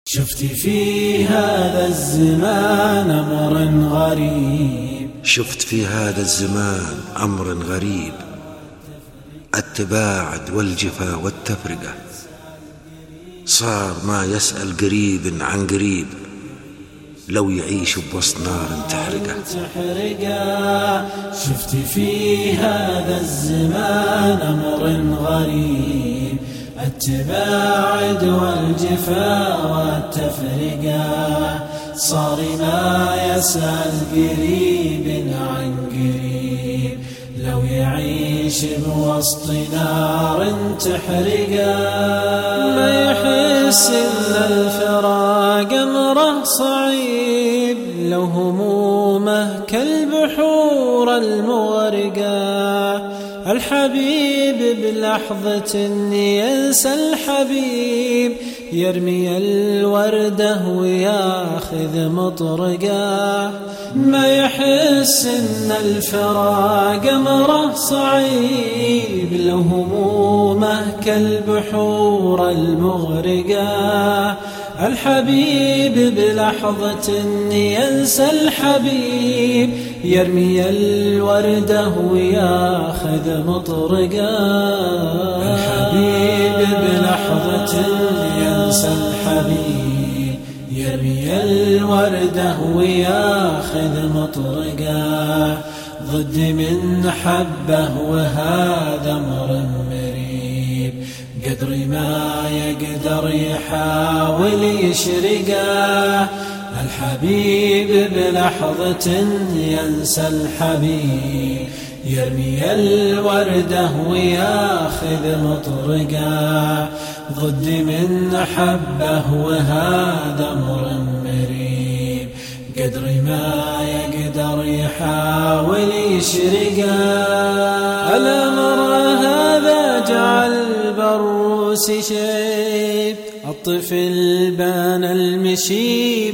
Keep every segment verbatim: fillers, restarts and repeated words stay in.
شفت في هذا الزمان أمر غريب شفت في هذا الزمان أمر غريب، التباعد والجفا والتفرقة، صار ما يسأل قريب عن قريب، لو يعيش بوسط نار تحرقه. شفت في هذا الزمان أمر غريب، التباعد والجفا والتفرقة، صار ما يسأل قريب عن قريب، لو يعيش بوسط نار تحرقه. ما يحس إلا الفراق أمره صعيب، لو همومه كالبحور المغرقة، الحبيب بلحظة ينسى الحبيب، يرمي الوردة وياخذ مطرقة. ما يحس إن الفراق أمره صعيب، لو همومه كالبحور المغرقة، الحبيب بلحظة ينسى الحبيب، يرمي الوردة وياخذ مطرقة. الحبيب بلحظة ينسى الحبيب، يرمي الوردة وياخذ مطرقة. ضد من حبه وهذا أمر مريب، قدر ما يقدر يحاول يشرقه. الحبيب بلحظة ينسى الحبيب، يرمي الوردة وياخذ مطرقة. ضد من حبه وهذا أمر مريب، قدر ما يقدر يحاول يشرقه. الأمر هذا جعل بالروس شيب، الطفل بان المشيب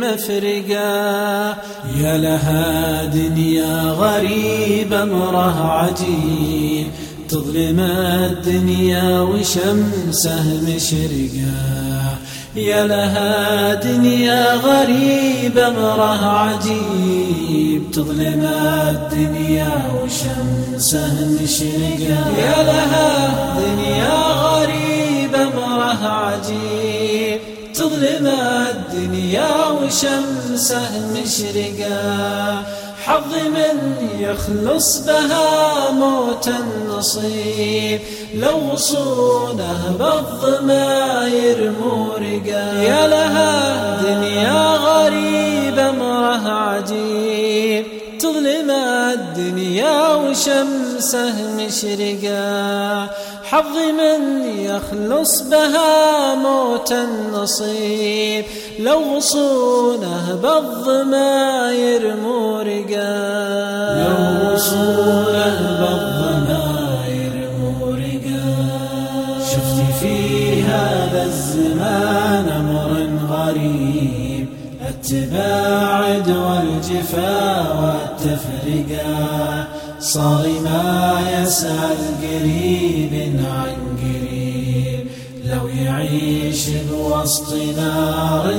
بمفرقة. يا لها دنيا غريبة أمره عجيب، تظلم الدنيا وشمسه مشرقة. يا لها دنيا غريبة أمره عجيب، تظلم الدنيا وشمسه مشرقة. يا لها دنيا غريبة أمره عجيب، تظلم الدنيا وشمسه مشرقة. حظ من يخلص بها موت النصيب، لو صونه بالضماير مورقة. يا لها دنيا غريبة أمره عجيب، تظلم الدنيا وشمسه مشرقة. حظ من يخلص بها موت النصيب، لو صونه بالضماير مورقة. لو صونه بالضماير مورقة. شفت في هذا الزمان أمر غريب، التباعد والجفا والتفرقة، صار ما يسأل قريب عن قريب، لو يعيش بوسط نار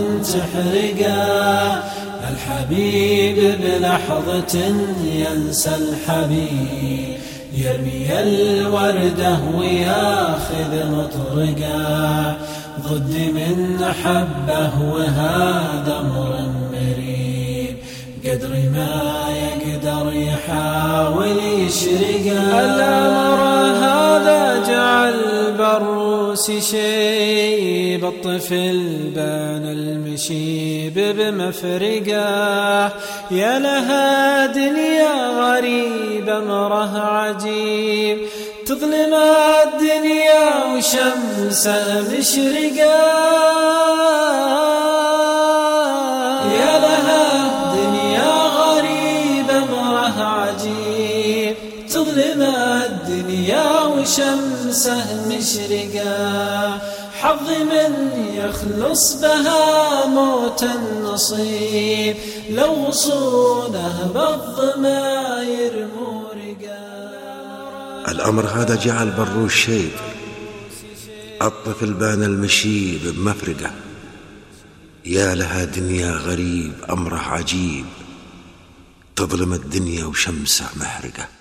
تحرقه. الحبيب بلحظة ينسى الحبيب، يرمي الوردة وياخذ مطرقة. ضد من حبه وهذا أمر مريب، قدر ما يقدر يحاول يشرقه. الأمر هذا جعل بالروس شيب، الطفل بان المشيب بمفرقة. يا لها دنيا غريبة أمره عجيب، تظلم الدنيا وشمسها مشرقة. يا لها دنيا غريبة أمره عجيب، تظلم الدنيا وشمسها مشرقة. حظ من يخلص بها موت النصيب، لو صونه بالضماير مورقة. الأمر هذا جعل بالروس شيب، الطفل بان المشيب بمفرقة. يا لها دنيا غريب أمره عجيب، تظلم الدنيا وشمسه محرقة.